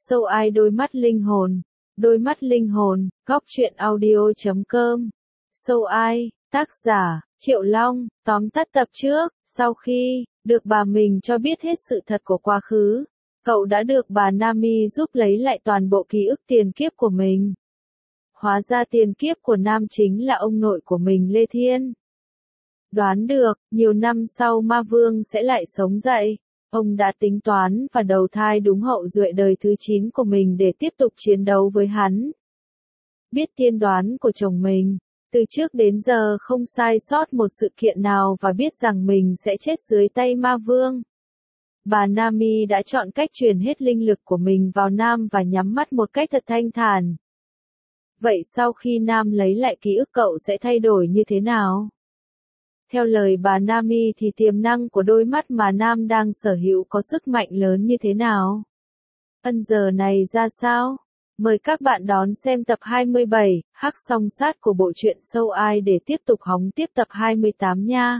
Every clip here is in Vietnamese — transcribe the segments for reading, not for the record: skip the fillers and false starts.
Sâu ai đôi mắt linh hồn. Đôi mắt linh hồn, góc truyện audio.com. Sâu ai, tác giả, Triệu Long, tóm tắt tập trước, sau khi được bà mình cho biết hết sự thật của quá khứ, cậu đã được bà Nami giúp lấy lại toàn bộ ký ức tiền kiếp của mình. Hóa ra tiền kiếp của Nam chính là ông nội của mình Lê Thiên. Đoán được, nhiều năm sau Ma Vương sẽ lại sống dậy. Ông đã tính toán và đầu thai đúng hậu duệ đời thứ 9 của mình để tiếp tục chiến đấu với hắn. Biết tiên đoán của chồng mình, từ trước đến giờ không sai sót một sự kiện nào và biết rằng mình sẽ chết dưới tay Ma Vương. Bà Nami đã chọn cách truyền hết linh lực của mình vào Nam và nhắm mắt một cách thật thanh thản. Vậy sau khi Nam lấy lại ký ức cậu sẽ thay đổi như thế nào? Theo lời bà Nami thì tiềm năng của đôi mắt mà Nam đang sở hữu có sức mạnh lớn như thế nào? Ân giờ này ra sao? Mời các bạn đón xem tập 27, Hắc Song Sát của bộ truyện Sâu Ai để tiếp tục hóng tiếp tập 28 nha.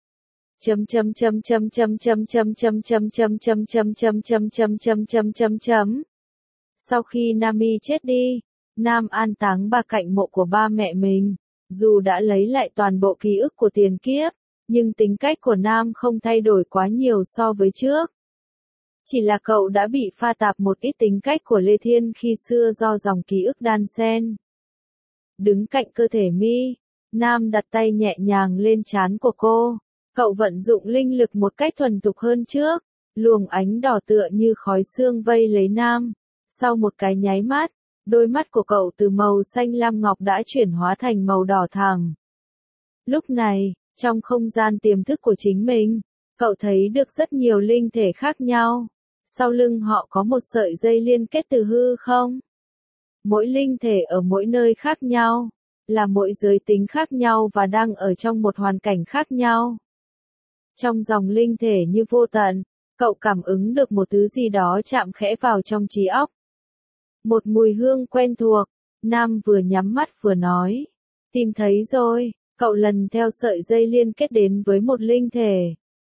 Sau khi Nami chết đi, Nam an táng bà cạnh mộ của ba mẹ mình. Dù đã lấy lại toàn bộ ký ức của tiền kiếp, nhưng tính cách của Nam không thay đổi quá nhiều so với trước. Chỉ là cậu đã bị pha tạp một ít tính cách của Lê Thiên khi xưa do dòng ký ức đan xen. Đứng cạnh cơ thể Mi, Nam đặt tay nhẹ nhàng lên trán của cô. Cậu vận dụng linh lực một cách thuần thục hơn trước, luồng ánh đỏ tựa như khói sương vây lấy Nam. Sau một cái nháy mắt, đôi mắt của cậu từ màu xanh lam ngọc đã chuyển hóa thành màu đỏ thẳm. Lúc này, trong không gian tiềm thức của chính mình, cậu thấy được rất nhiều linh thể khác nhau. Sau lưng họ có một sợi dây liên kết từ hư không. Mỗi linh thể ở mỗi nơi khác nhau, là mỗi giới tính khác nhau và đang ở trong một hoàn cảnh khác nhau. Trong dòng linh thể như vô tận, cậu cảm ứng được một thứ gì đó chạm khẽ vào trong trí óc. Một mùi hương quen thuộc, Nam vừa nhắm mắt vừa nói. Tìm thấy rồi, cậu lần theo sợi dây liên kết đến với một linh thể.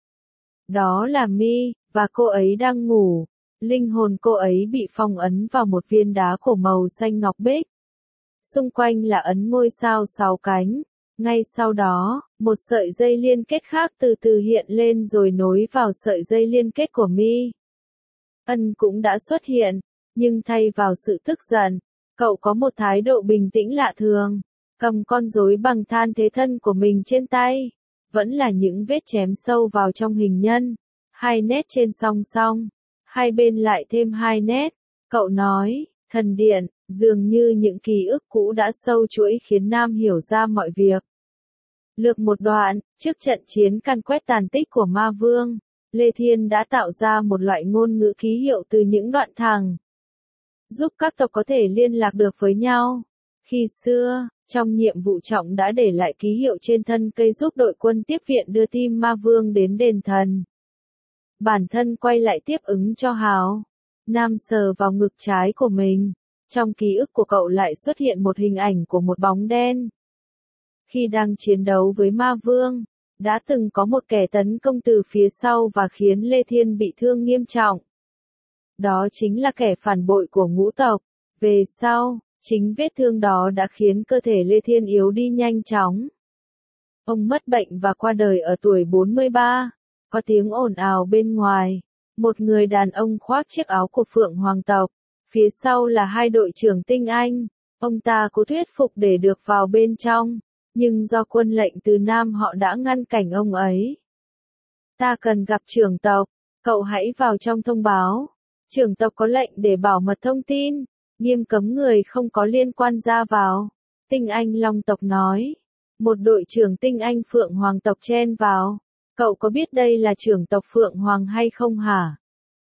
Đó là Mi, và cô ấy đang ngủ. Linh hồn cô ấy bị phong ấn vào một viên đá cổ màu xanh ngọc bích. Xung quanh là ấn ngôi sao 6 cánh. Ngay sau đó, một sợi dây liên kết khác từ từ hiện lên rồi nối vào sợi dây liên kết của Mi. Ân cũng đã xuất hiện. Nhưng thay vào sự tức giận, cậu có một thái độ bình tĩnh lạ thường, cầm con rối bằng than thế thân của mình trên tay. Vẫn là những vết chém sâu vào trong hình nhân, 2 nét trên song song, hai bên lại thêm 2 nét. Cậu nói, thần điện, dường như những ký ức cũ đã sâu chuỗi khiến Nam hiểu ra mọi việc. Lược một đoạn, trước trận chiến càn quét tàn tích của Ma Vương, Lê Thiên đã tạo ra một loại ngôn ngữ ký hiệu từ những đoạn thẳng, giúp các tộc có thể liên lạc được với nhau. Khi xưa, trong nhiệm vụ trọng đã để lại ký hiệu trên thân cây giúp đội quân tiếp viện đưa tim Ma Vương đến đền thần. Bản thân quay lại tiếp ứng cho Hào. Nam sờ vào ngực trái của mình. Trong ký ức của cậu lại xuất hiện một hình ảnh của một bóng đen. Khi đang chiến đấu với Ma Vương, đã từng có một kẻ tấn công từ phía sau và khiến Lê Thiên bị thương nghiêm trọng. Đó chính là kẻ phản bội của ngũ tộc. Về sau, chính vết thương đó đã khiến cơ thể Lê Thiên yếu đi nhanh chóng. Ông mất bệnh và qua đời ở tuổi 43. Có tiếng ồn ào bên ngoài. Một người đàn ông khoác chiếc áo của Phượng Hoàng tộc. Phía sau là 2 đội trưởng tinh anh. Ông ta cố thuyết phục để được vào bên trong. Nhưng do quân lệnh từ Nam họ đã ngăn cản ông ấy. Ta cần gặp trưởng tộc. Cậu hãy vào trong thông báo. Trưởng tộc có lệnh để bảo mật thông tin, nghiêm cấm người không có liên quan ra vào. Tinh Anh Long tộc nói. Một đội trưởng Tinh Anh Phượng Hoàng tộc chen vào. Cậu có biết đây là trưởng tộc Phượng Hoàng hay không hả?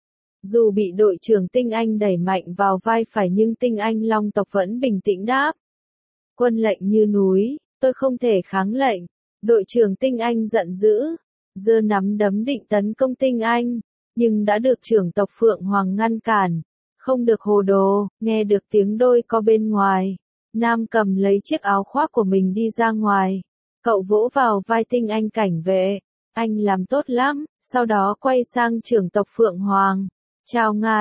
Dù bị đội trưởng Tinh Anh đẩy mạnh vào vai phải nhưng Tinh Anh Long tộc vẫn bình tĩnh đáp. Quân lệnh như núi, tôi không thể kháng lệnh. Đội trưởng Tinh Anh giận dữ, giơ nắm đấm định tấn công Tinh Anh. Nhưng đã được trưởng tộc Phượng Hoàng ngăn cản. Không được hồ đồ, nghe được tiếng đôi co bên ngoài. Nam cầm lấy chiếc áo khoác của mình đi ra ngoài. Cậu vỗ vào vai Tinh Anh cảnh vệ. Anh làm tốt lắm, sau đó quay sang trưởng tộc Phượng Hoàng. Chào ngài,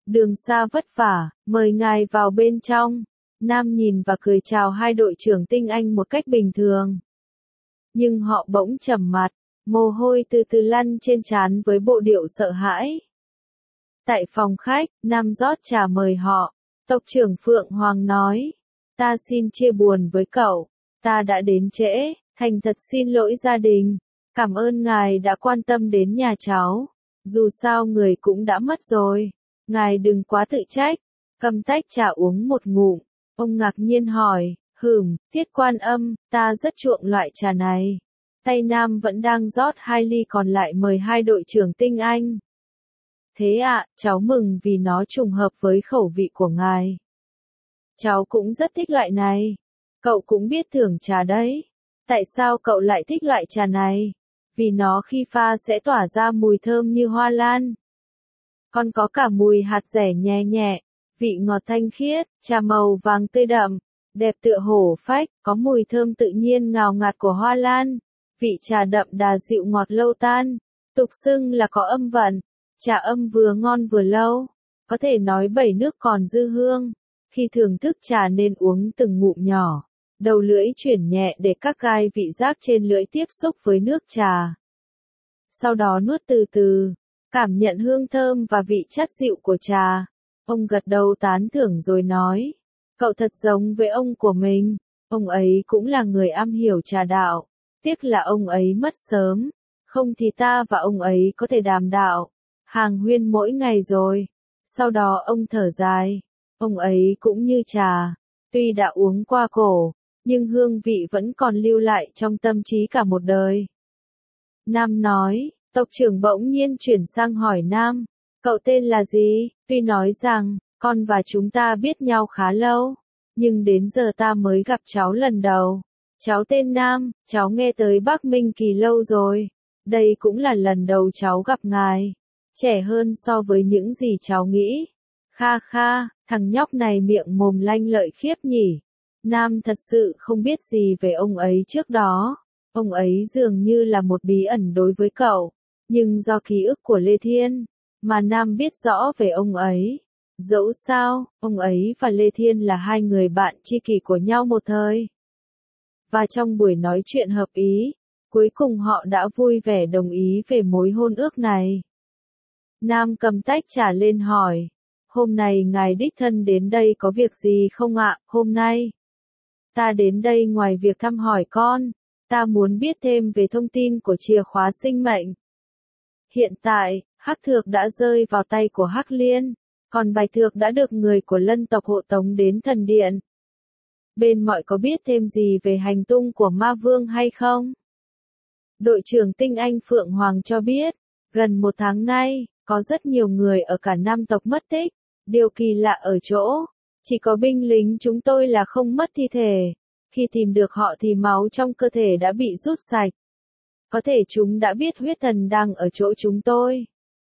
Đường xa vất vả, mời ngài vào bên trong. Nam nhìn và cười chào hai đội trưởng tinh anh một cách bình thường. Nhưng họ bỗng trầm mặt, mồ hôi từ từ lăn trên trán với bộ điệu sợ hãi. Tại phòng khách, Nam rót trà mời họ. Tộc trưởng Phượng Hoàng nói, ta xin chia buồn với cậu, ta đã đến trễ, thành thật xin lỗi gia đình. Cảm ơn ngài đã quan tâm đến nhà cháu. Dù sao người cũng đã mất rồi. Ngài đừng quá tự trách. Cầm tách trà uống một ngụm. Ông ngạc nhiên hỏi, Tiết Quan Âm, ta rất chuộng loại trà này. Tay Nam vẫn đang rót 2 ly còn lại mời hai đội trưởng tinh anh. Thế ạ, cháu mừng vì nó trùng hợp với khẩu vị của ngài. Cháu cũng rất thích loại này. Cậu cũng biết thưởng trà đấy. Tại sao cậu lại thích loại trà này? Vì nó khi pha sẽ tỏa ra mùi thơm như hoa lan. Còn có cả mùi hạt dẻ nhẹ nhẹ, vị ngọt thanh khiết, trà màu vàng tươi đậm, đẹp tựa hổ phách, có mùi thơm tự nhiên ngào ngạt của hoa lan. Vị trà đậm đà dịu ngọt lâu tan, tục xưng là có âm vận, trà âm vừa ngon vừa lâu, có thể nói 7 nước còn dư hương. Khi thưởng thức trà nên uống từng ngụm nhỏ, đầu lưỡi chuyển nhẹ để các gai vị giác trên lưỡi tiếp xúc với nước trà. Sau đó nuốt từ từ, cảm nhận hương thơm và vị chất dịu của trà. Ông gật đầu tán thưởng rồi nói, cậu thật giống với ông của mình, ông ấy cũng là người am hiểu trà đạo. Tiếc là ông ấy mất sớm, không thì ta và ông ấy có thể đàm đạo, hàng huyên mỗi ngày rồi. Sau đó ông thở dài, ông ấy cũng như trà, tuy đã uống qua cổ, nhưng hương vị vẫn còn lưu lại trong tâm trí cả một đời. Nam nói, tộc trưởng bỗng nhiên chuyển sang hỏi Nam, cậu tên là gì? Tuy nói rằng, con và chúng ta biết nhau khá lâu, nhưng đến giờ ta mới gặp cháu lần đầu. Cháu tên Nam, cháu nghe tới Bắc Minh Kỳ lâu rồi. Đây cũng là lần đầu cháu gặp ngài. Trẻ hơn so với những gì cháu nghĩ. Kha kha, thằng nhóc này miệng mồm lanh lợi khiếp nhỉ. Nam thật sự không biết gì về ông ấy trước đó. Ông ấy dường như là một bí ẩn đối với cậu. Nhưng do ký ức của Lê Thiên, mà Nam biết rõ về ông ấy. Dẫu sao, ông ấy và Lê Thiên là hai người bạn tri kỷ của nhau một thời. Và trong buổi nói chuyện hợp ý, cuối cùng họ đã vui vẻ đồng ý về mối hôn ước này. Nam cầm tách trà lên hỏi, hôm nay ngài đích thân đến đây có việc gì không ạ? Hôm nay, ta đến đây ngoài việc thăm hỏi con, ta muốn biết thêm về thông tin của chìa khóa sinh mệnh. Hiện tại, Hắc Thược đã rơi vào tay của Hắc Liên, còn Bạch Thược đã được người của Lân tộc hộ tống đến thần điện. Bên mọi có biết thêm gì về hành tung của Ma Vương hay không? Đội trưởng tinh anh Phượng Hoàng cho biết, gần 1 tháng nay, có rất nhiều người ở cả Nam tộc mất tích. Điều kỳ lạ ở chỗ, chỉ có binh lính chúng tôi là không mất thi thể. Khi tìm được họ thì máu trong cơ thể đã bị rút sạch. Có thể chúng đã biết huyết thần đang ở chỗ chúng tôi.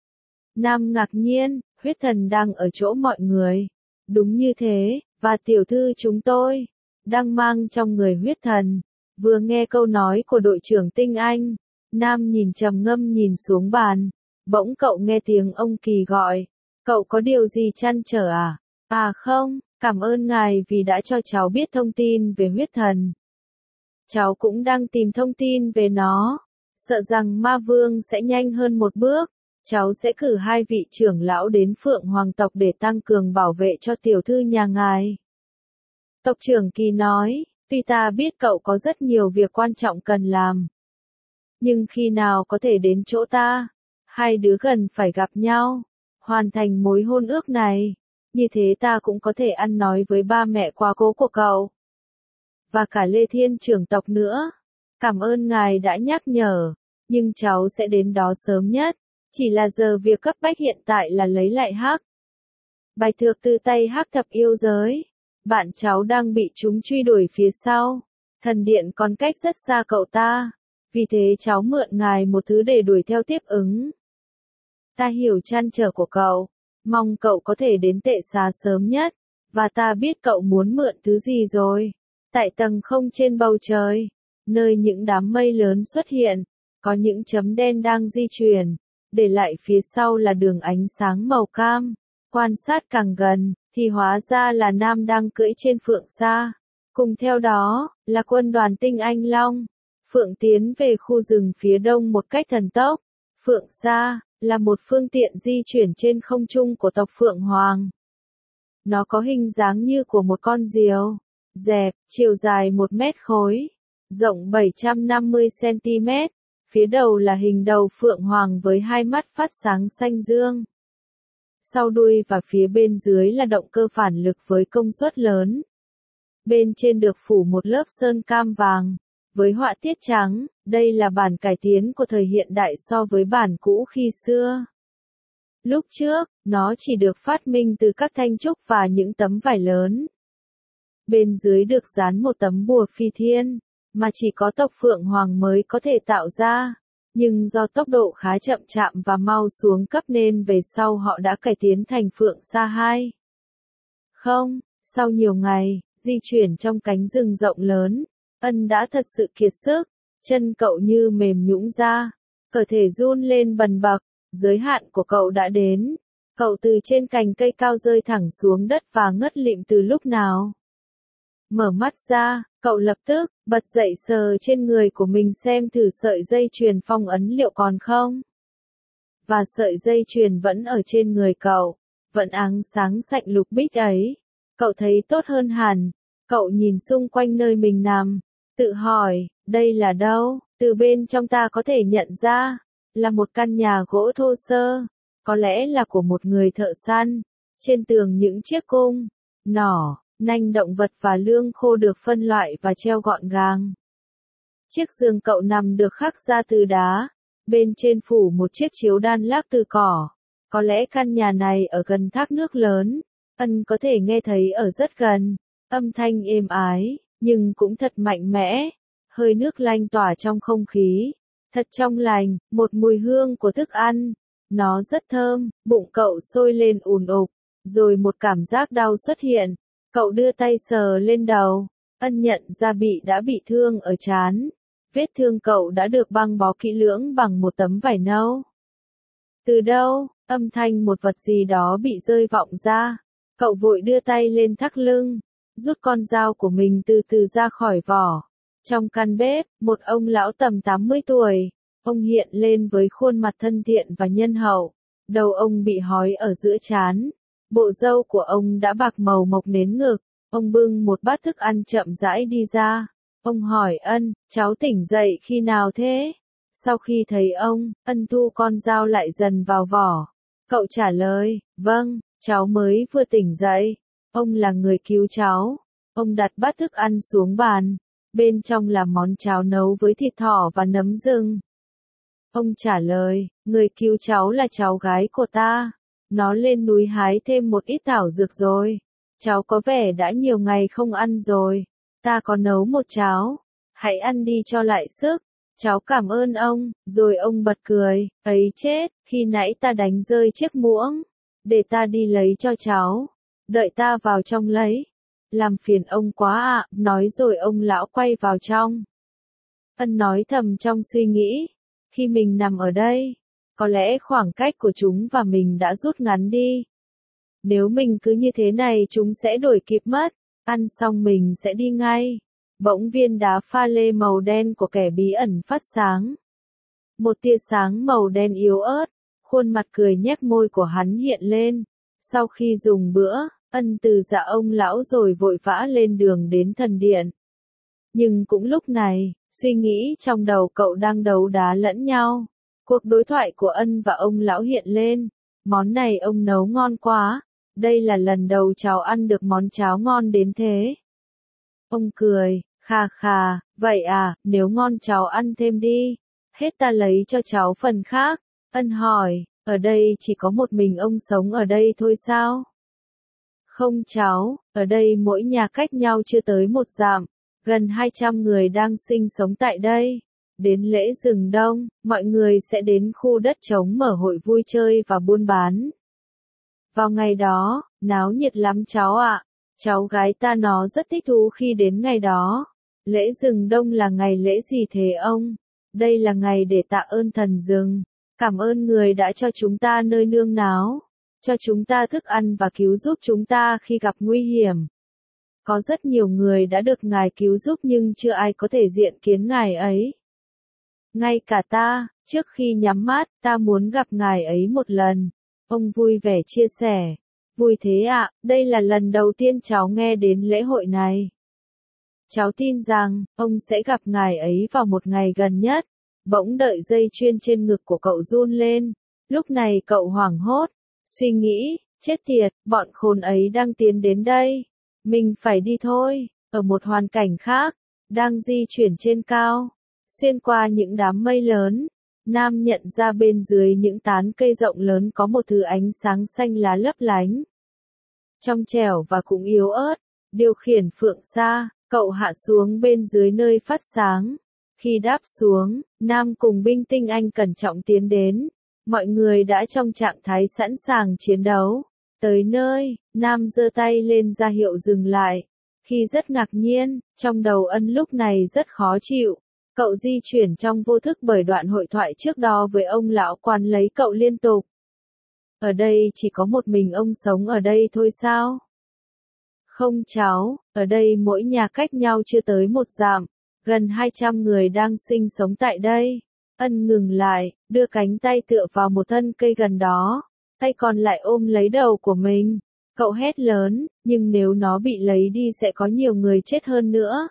Nam ngạc nhiên, huyết thần đang ở chỗ mọi người. Đúng như thế, và tiểu thư chúng tôi đang mang trong người huyết thần. Vừa nghe câu nói của đội trưởng tinh anh, Nam nhìn trầm ngâm nhìn xuống bàn. Bỗng cậu nghe tiếng ông Kỳ gọi. Cậu có điều gì trăn trở à? À không, cảm ơn ngài vì đã cho cháu biết thông tin về huyết thần. Cháu cũng đang tìm thông tin về nó. Sợ rằng Ma Vương sẽ nhanh hơn một bước. Cháu sẽ cử 2 vị trưởng lão đến Phượng Hoàng tộc để tăng cường bảo vệ cho tiểu thư nhà ngài. Tộc trưởng Kỳ nói, tuy ta biết cậu có rất nhiều việc quan trọng cần làm. Nhưng khi nào có thể đến chỗ ta, hai đứa gần phải gặp nhau, hoàn thành mối hôn ước này. Như thế ta cũng có thể ăn nói với ba mẹ quá cố của cậu. Và cả Lê Thiên trưởng tộc nữa. Cảm ơn ngài đã nhắc nhở, nhưng cháu sẽ đến đó sớm nhất. Chỉ là giờ việc cấp bách hiện tại là lấy lại Hắc Bạch Thược từ tay Hắc Thập yêu giới. Bạn cháu đang bị chúng truy đuổi phía sau. Thần điện còn cách rất xa cậu ta. Vì thế cháu mượn ngài một thứ để đuổi theo tiếp ứng. Ta hiểu trăn trở của cậu. Mong cậu có thể đến tệ xá sớm nhất. Và ta biết cậu muốn mượn thứ gì rồi. Tại tầng không trên bầu trời, nơi những đám mây lớn xuất hiện, có những chấm đen đang di chuyển. Để lại phía sau là đường ánh sáng màu cam. Quan sát càng gần, thì hóa ra là Nam đang cưỡi trên Phượng Sa. Cùng theo đó, là quân đoàn tinh Anh Long. Phượng tiến về khu rừng phía đông một cách thần tốc. Phượng Sa là một phương tiện di chuyển trên không trung của tộc Phượng Hoàng. Nó có hình dáng như của một con diều, dẹp, chiều dài 1 mét khối, rộng 750 cm. Phía đầu là hình đầu Phượng Hoàng với 2 mắt phát sáng xanh dương. Sau đuôi và phía bên dưới là động cơ phản lực với công suất lớn. Bên trên được phủ một lớp sơn cam vàng, với họa tiết trắng, đây là bản cải tiến của thời hiện đại so với bản cũ khi xưa. Lúc trước, nó chỉ được phát minh từ các thanh trúc và những tấm vải lớn. Bên dưới được dán một tấm bùa phi thiên, mà chỉ có tộc Phượng Hoàng mới có thể tạo ra. Nhưng do tốc độ khá chậm chạp và mau xuống cấp nên về sau họ đã cải tiến thành Phượng Sa 2. Không, sau nhiều ngày, di chuyển trong cánh rừng rộng lớn, Ân đã thật sự kiệt sức, chân cậu như mềm nhũn ra, cơ thể run lên bần bật, giới hạn của cậu đã đến. Cậu từ trên cành cây cao rơi thẳng xuống đất và ngất lịm từ lúc nào. Mở mắt ra, cậu lập tức bật dậy sờ trên người của mình xem thử sợi dây chuyền phong ấn liệu còn không. Và sợi dây chuyền vẫn ở trên người cậu, vẫn áng sáng sạch lục bích ấy. Cậu thấy tốt hơn hẳn, cậu nhìn xung quanh nơi mình nằm, tự hỏi, đây là đâu? Từ bên trong ta có thể nhận ra, là một căn nhà gỗ thô sơ, có lẽ là của một người thợ săn. Trên tường những chiếc cung, nỏ, nanh động vật và lương khô được phân loại và treo gọn gàng. Chiếc giường cậu nằm được khắc ra từ đá, bên trên phủ một chiếc chiếu đan lác từ cỏ. Có lẽ căn nhà này ở gần thác nước lớn, Ân có thể nghe thấy ở rất gần, âm thanh êm ái, nhưng cũng thật mạnh mẽ, hơi nước lanh tỏa trong không khí, thật trong lành, một mùi hương của thức ăn, nó rất thơm, bụng cậu sôi lên ùn ục, rồi một cảm giác đau xuất hiện. Cậu đưa tay sờ lên đầu, Ân nhận ra đã bị thương ở trán. Vết thương cậu đã được băng bó kỹ lưỡng bằng một tấm vải nâu. Từ đâu, âm thanh một vật gì đó bị rơi vọng ra. Cậu vội đưa tay lên thắt lưng, rút con dao của mình từ từ ra khỏi vỏ. Trong căn bếp, một ông lão tầm 80 tuổi, ông hiện lên với khuôn mặt thân thiện và nhân hậu. Đầu ông bị hói ở giữa trán. Bộ râu của ông đã bạc màu mộc đến ngực, ông bưng một bát thức ăn chậm rãi đi ra. Ông hỏi Ân, cháu tỉnh dậy khi nào thế? Sau khi thấy ông, Ân thu con dao lại dần vào vỏ. Cậu trả lời, vâng, cháu mới vừa tỉnh dậy. Ông là người cứu cháu. Ông đặt bát thức ăn xuống bàn. Bên trong là món cháo nấu với thịt thỏ và nấm rừng. Ông trả lời, người cứu cháu là cháu gái của ta. Nó lên núi hái thêm một ít thảo dược rồi. Cháu có vẻ đã nhiều ngày không ăn rồi. Ta có nấu một cháo. Hãy ăn đi cho lại sức. Cháu cảm ơn ông. Rồi ông bật cười. Ấy chết, khi nãy ta đánh rơi chiếc muỗng. Để ta đi lấy cho cháu. Đợi ta vào trong lấy. Làm phiền ông quá ạ. Nói rồi ông lão quay vào trong. Ân nói thầm trong suy nghĩ. Khi mình nằm ở đây, có lẽ khoảng cách của chúng và mình đã rút ngắn đi. Nếu mình cứ như thế này chúng sẽ đuổi kịp mất. Ăn xong mình sẽ đi ngay. Bỗng viên đá pha lê màu đen của kẻ bí ẩn phát sáng. Một tia sáng màu đen yếu ớt. Khuôn mặt cười nhếch môi của hắn hiện lên. Sau khi dùng bữa, Ân từ dạ ông lão rồi vội vã lên đường đến thần điện. Nhưng cũng lúc này, suy nghĩ trong đầu cậu đang đấu đá lẫn nhau. Cuộc đối thoại của Ân và ông lão hiện lên. Món này ông nấu ngon quá. Đây là lần đầu cháu ăn được món cháo ngon đến thế. Ông cười, khà khà, vậy à, nếu ngon cháu ăn thêm đi. Hết ta lấy cho cháu phần khác. Ân hỏi, ở đây chỉ có một mình ông sống ở đây thôi sao? Không cháu, ở đây mỗi nhà cách nhau chưa tới 1 dặm. Gần 200 người đang sinh sống tại đây. Đến lễ rừng đông, mọi người sẽ đến khu đất trống mở hội vui chơi và buôn bán. Vào ngày đó, náo nhiệt lắm cháu ạ. Cháu gái ta nó rất thích thú khi đến ngày đó. Lễ rừng đông là ngày lễ gì thế ông? Đây là ngày để tạ ơn thần rừng. Cảm ơn người đã cho chúng ta nơi nương náu. cho chúng ta thức ăn và cứu giúp chúng ta khi gặp nguy hiểm. Có rất nhiều người đã được Ngài cứu giúp nhưng chưa ai có thể diện kiến Ngài ấy. Ngay cả ta, trước khi nhắm mắt, ta muốn gặp Ngài ấy một lần. Ông vui vẻ chia sẻ. Vui thế ạ, đây là lần đầu tiên cháu nghe đến lễ hội này. Cháu tin rằng, ông sẽ gặp Ngài ấy vào một ngày gần nhất. Bỗng đợi dây chuyền trên ngực của cậu run lên. Lúc này cậu hoảng hốt, suy nghĩ, chết tiệt, bọn khốn ấy đang tiến đến đây. Mình phải đi thôi. Ở một hoàn cảnh khác, đang di chuyển trên cao, xuyên qua những đám mây lớn, Nam nhận ra bên dưới những tán cây rộng lớn có một thứ ánh sáng xanh lá lấp lánh. Trong trẻo và cũng yếu ớt, điều khiển phượng sa, cậu hạ xuống bên dưới nơi phát sáng. Khi đáp xuống, Nam cùng binh tinh Anh cẩn trọng tiến đến. Mọi người đã trong trạng thái sẵn sàng chiến đấu. Tới nơi, Nam giơ tay lên ra hiệu dừng lại. Khi rất ngạc nhiên, trong đầu Ân lúc này rất khó chịu. Cậu di chuyển trong vô thức bởi đoạn hội thoại trước đó với ông lão quan lấy cậu liên tục. Ở đây chỉ có một mình ông sống ở đây thôi sao? Không cháu, ở đây mỗi nhà cách nhau chưa tới một dặm. Gần 200 người đang sinh sống tại đây. Ân ngừng lại, đưa cánh tay tựa vào một thân cây gần đó. Tay còn lại ôm lấy đầu của mình. Cậu hét lớn, nhưng nếu nó bị lấy đi sẽ có nhiều người chết hơn nữa.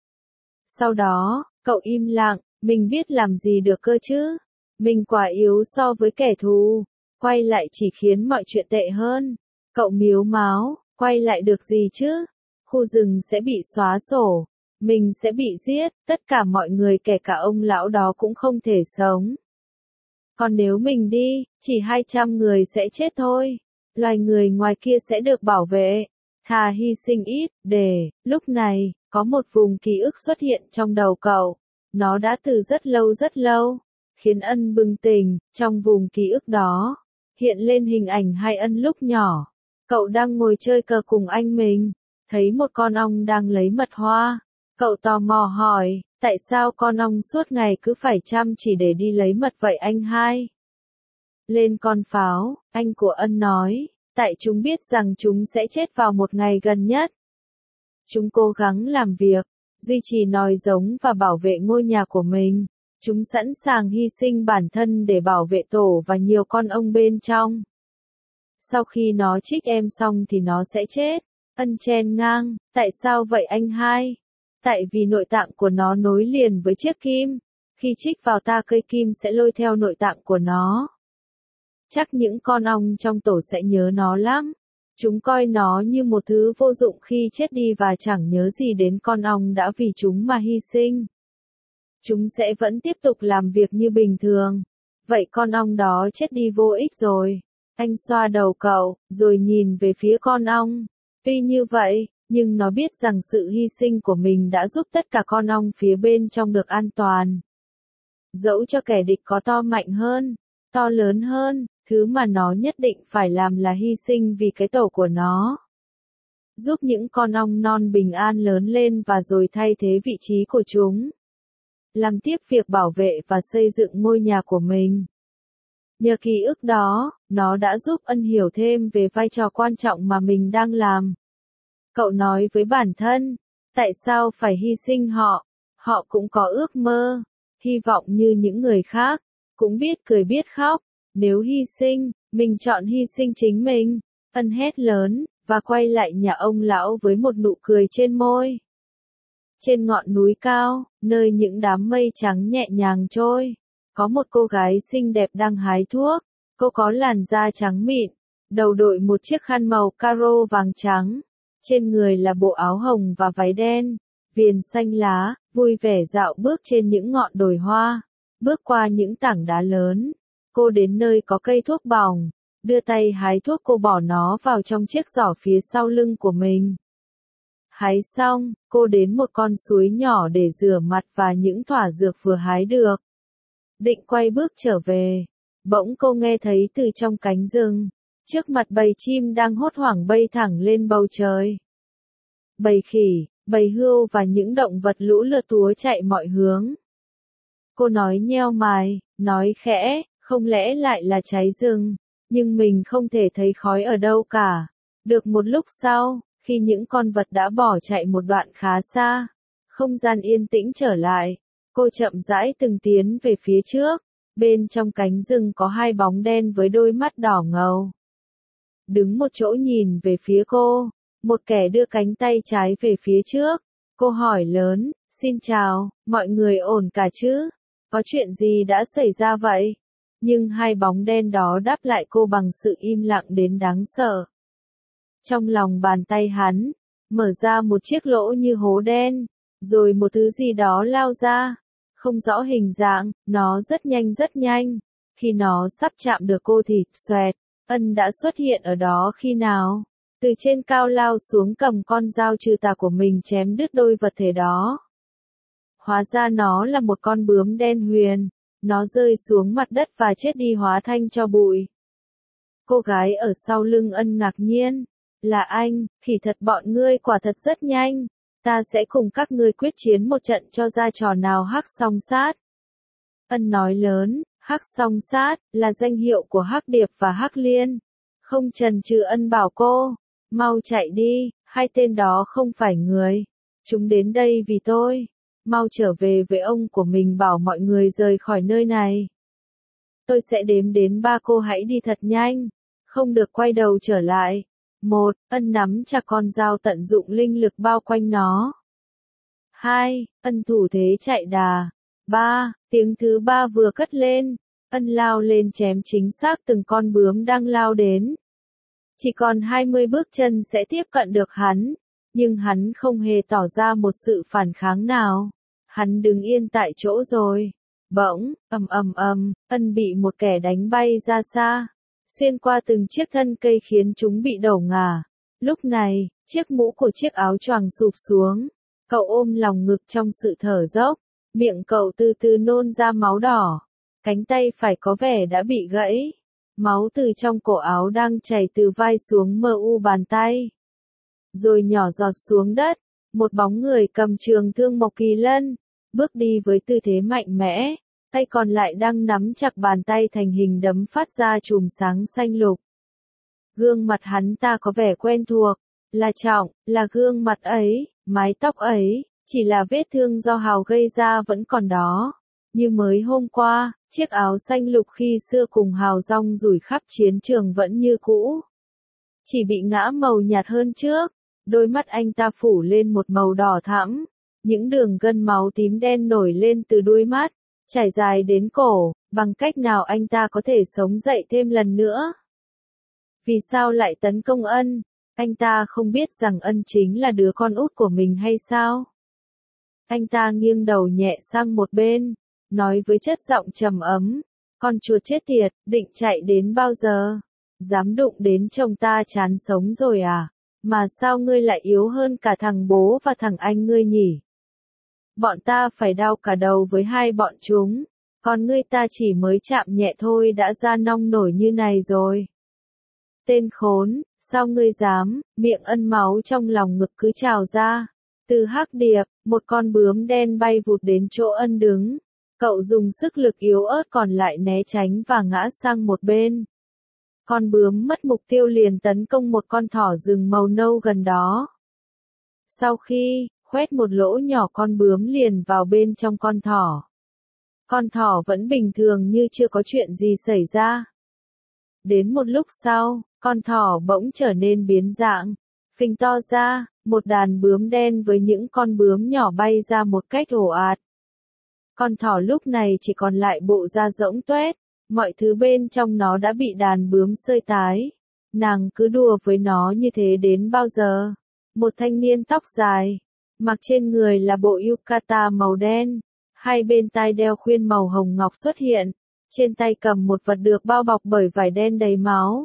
Sau đó, cậu im lặng, mình biết làm gì được cơ chứ. Mình quá yếu so với kẻ thù. Quay lại chỉ khiến mọi chuyện tệ hơn. Cậu miếu máu, quay lại được gì chứ? Khu rừng sẽ bị xóa sổ. Mình sẽ bị giết, tất cả mọi người kể cả ông lão đó cũng không thể sống. Còn nếu mình đi, chỉ 200 người sẽ chết thôi. Loài người ngoài kia sẽ được bảo vệ. Thà hy sinh ít, để, lúc này, có một vùng ký ức xuất hiện trong đầu cậu. Nó đã từ rất lâu, khiến Ân bừng tỉnh. Trong vùng ký ức đó, hiện lên hình ảnh hai Ân lúc nhỏ. Cậu đang ngồi chơi cờ cùng anh mình, thấy một con ong đang lấy mật hoa. Cậu tò mò hỏi, tại sao con ong suốt ngày cứ phải chăm chỉ để đi lấy mật vậy anh hai? Lên con pháo, anh của Ân nói, tại chúng biết rằng chúng sẽ chết vào một ngày gần nhất. Chúng cố gắng làm việc, duy trì nòi giống và bảo vệ ngôi nhà của mình. Chúng sẵn sàng hy sinh bản thân để bảo vệ tổ và nhiều con ong bên trong. Sau khi nó trích em xong thì nó sẽ chết. Ân chen ngang, tại sao vậy anh hai? Tại vì nội tạng của nó nối liền với chiếc kim. Khi trích vào ta cây kim sẽ lôi theo nội tạng của nó. Chắc những con ong trong tổ sẽ nhớ nó lắm. Chúng coi nó như một thứ vô dụng khi chết đi và chẳng nhớ gì đến con ong đã vì chúng mà hy sinh. Chúng sẽ vẫn tiếp tục làm việc như bình thường. Vậy con ong đó chết đi vô ích rồi. Anh xoa đầu cậu, rồi nhìn về phía con ong. Tuy như vậy, nhưng nó biết rằng sự hy sinh của mình đã giúp tất cả con ong phía bên trong được an toàn. Dẫu cho kẻ địch có to mạnh hơn, to lớn hơn, thứ mà nó nhất định phải làm là hy sinh vì cái tổ của nó. Giúp những con ong non bình an lớn lên và rồi thay thế vị trí của chúng. Làm tiếp việc bảo vệ và xây dựng ngôi nhà của mình. Nhờ ký ức đó, nó đã giúp Ân hiểu thêm về vai trò quan trọng mà mình đang làm. Cậu nói với bản thân, tại sao phải hy sinh họ? Họ cũng có ước mơ, hy vọng như những người khác, cũng biết cười biết khóc. Nếu hy sinh, mình chọn hy sinh chính mình. Ân hét lớn, và quay lại nhà ông lão với một nụ cười trên môi. Trên ngọn núi cao, nơi những đám mây trắng nhẹ nhàng trôi, có một cô gái xinh đẹp đang hái thuốc. Cô có làn da trắng mịn, đầu đội một chiếc khăn màu caro vàng trắng. Trên người là bộ áo hồng và váy đen, viền xanh lá, vui vẻ dạo bước trên những ngọn đồi hoa, bước qua những tảng đá lớn. Cô đến nơi có cây thuốc bỏng, đưa tay hái thuốc, cô bỏ nó vào trong chiếc giỏ phía sau lưng của mình. Hái xong, cô đến một con suối nhỏ để rửa mặt và những thỏa dược vừa hái được. Định quay bước trở về, bỗng cô nghe thấy từ trong cánh rừng, trước mặt bầy chim đang hốt hoảng bay thẳng lên bầu trời. Bầy khỉ, bầy hươu và những động vật lũ lượt túa chạy mọi hướng. Cô nói nheo mày, nói khẽ, không lẽ lại là cháy rừng? nhưng mình không thể thấy khói ở đâu cả. Được một lúc sau, khi những con vật đã bỏ chạy một đoạn khá xa, không gian yên tĩnh trở lại, cô chậm rãi từng tiến về phía trước, bên trong cánh rừng có hai bóng đen với đôi mắt đỏ ngầu. Đứng một chỗ nhìn về phía cô, một kẻ đưa cánh tay trái về phía trước, cô hỏi lớn, xin chào, mọi người ổn cả chứ? Có chuyện gì đã xảy ra vậy? Nhưng hai bóng đen đó đáp lại cô bằng sự im lặng đến đáng sợ. Trong lòng bàn tay hắn, mở ra một chiếc lỗ như hố đen, rồi một thứ gì đó lao ra, không rõ hình dạng, nó rất nhanh, khi nó sắp chạm được cô thì, xoẹt, Ân đã xuất hiện ở đó khi nào? Từ trên cao lao xuống cầm con dao trừ tà của mình chém đứt đôi vật thể đó. Hóa ra nó là một con bướm đen huyền, nó rơi xuống mặt đất và chết đi hóa thành tro bụi. Cô gái ở sau lưng Ân ngạc nhiên, là anh, thì thật bọn ngươi quả thật rất nhanh, ta sẽ cùng các ngươi quyết chiến một trận cho ra trò nào hắc song sát. Ân nói lớn, hắc song sát, là danh hiệu của Hắc Điệp và Hắc Liên. Không chần chừ Ân bảo cô, mau chạy đi, hai tên đó không phải người. Chúng đến đây vì tôi. Mau trở về với ông của mình bảo mọi người rời khỏi nơi này. Tôi sẽ đếm đến 3 cô hãy đi thật nhanh. Không được quay đầu trở lại. 1. Ân nắm chặt con dao tận dụng linh lực bao quanh nó. 2. Ân thủ thế chạy đà. 3. Tiếng thứ 3 vừa cất lên. Ân lao lên chém chính xác từng con bướm đang lao đến. Chỉ còn 20 bước chân sẽ tiếp cận được hắn. Nhưng hắn không hề tỏ ra một sự phản kháng nào. Hắn đứng yên tại chỗ rồi. Bỗng, Ân bị một kẻ đánh bay ra xa. Xuyên qua từng chiếc thân cây khiến chúng bị đổ ngả. Lúc này, chiếc mũ của chiếc áo choàng sụp xuống. Cậu ôm lòng ngực trong sự thở dốc. Miệng cậu từ từ nôn ra máu đỏ. Cánh tay phải có vẻ đã bị gãy. Máu từ trong cổ áo đang chảy từ vai xuống bàn tay. Rồi nhỏ giọt xuống đất. Một bóng người cầm trường thương Mộc Kỳ Lân. Bước đi với tư thế mạnh mẽ. Tay còn lại đang nắm chặt bàn tay thành hình đấm phát ra chùm sáng xanh lục. Gương mặt hắn ta có vẻ quen thuộc. Là Trọng, là gương mặt ấy, mái tóc ấy. Chỉ là vết thương do Hào gây ra vẫn còn đó. Như mới hôm qua, chiếc áo xanh lục khi xưa cùng Hào rong rủi khắp chiến trường vẫn như cũ. Chỉ bị ngã màu nhạt hơn trước. Đôi mắt anh ta phủ lên một màu đỏ thẫm. Những đường gân máu tím đen nổi lên từ đuôi mắt, trải dài đến cổ. Bằng cách nào anh ta có thể sống dậy thêm lần nữa? Vì sao lại tấn công Ân? Anh ta không biết rằng Ân chính là đứa con út của mình hay sao? Anh ta nghiêng đầu nhẹ sang một bên, nói với chất giọng trầm ấm, con chuột chết tiệt, định chạy đến bao giờ? Dám đụng đến chồng ta chán sống rồi à? Mà sao ngươi lại yếu hơn cả thằng bố và thằng anh ngươi nhỉ? Bọn ta phải đau cả đầu với hai bọn chúng, còn ngươi ta chỉ mới chạm nhẹ thôi đã ra nong nổi như này rồi. Tên khốn, sao ngươi dám? Miệng Ân máu trong lòng ngực cứ trào ra. Từ Hắc Điệp, một con bướm đen bay vụt đến chỗ Ân đứng. Cậu dùng sức lực yếu ớt còn lại né tránh và ngã sang một bên. Con bướm mất mục tiêu liền tấn công một con thỏ rừng màu nâu gần đó. Sau khi khoét một lỗ nhỏ con bướm liền vào bên trong con thỏ. Con thỏ vẫn bình thường như chưa có chuyện gì xảy ra. Đến một lúc sau, con thỏ bỗng trở nên biến dạng, phình to ra, một đàn bướm đen với những con bướm nhỏ bay ra một cách ồ ạt. Con thỏ lúc này chỉ còn lại bộ da rỗng tuét, mọi thứ bên trong nó đã bị đàn bướm xơi tái. Nàng cứ đùa với nó như thế đến bao giờ? Một thanh niên tóc dài, mặc trên người là bộ yukata màu đen, hai bên tai đeo khuyên màu hồng ngọc xuất hiện, trên tay cầm một vật được bao bọc bởi vải đen đầy máu.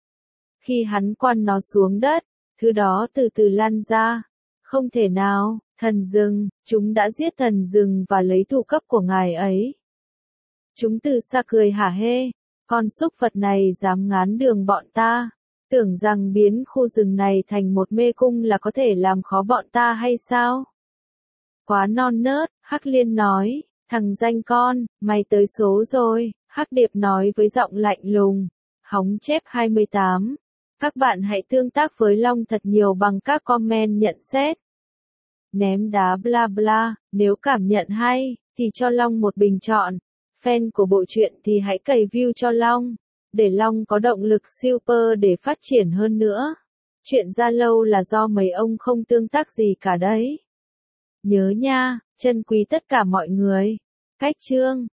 Khi hắn quăng nó xuống đất, thứ đó từ từ lăn ra. Không thể nào, thần rừng, chúng đã giết thần rừng và lấy thủ cấp của ngài ấy. Chúng từ xa cười hả hê, con súc vật này dám ngán đường bọn ta, tưởng rằng biến khu rừng này thành một mê cung là có thể làm khó bọn ta hay sao? Quá non nớt, Hắc Liên nói, thằng danh con, mày tới số rồi, Hắc Điệp nói với giọng lạnh lùng. Hóng chép 28. Các bạn hãy tương tác với Long thật nhiều bằng các comment nhận xét. Ném đá bla bla, nếu cảm nhận hay, thì cho Long một bình chọn. Fan của bộ truyện thì hãy cày view cho Long, để Long có động lực super để phát triển hơn nữa. Chuyện ra lâu là do mấy ông không tương tác gì cả đấy. Nhớ nha, trân quý tất cả mọi người. Cách chương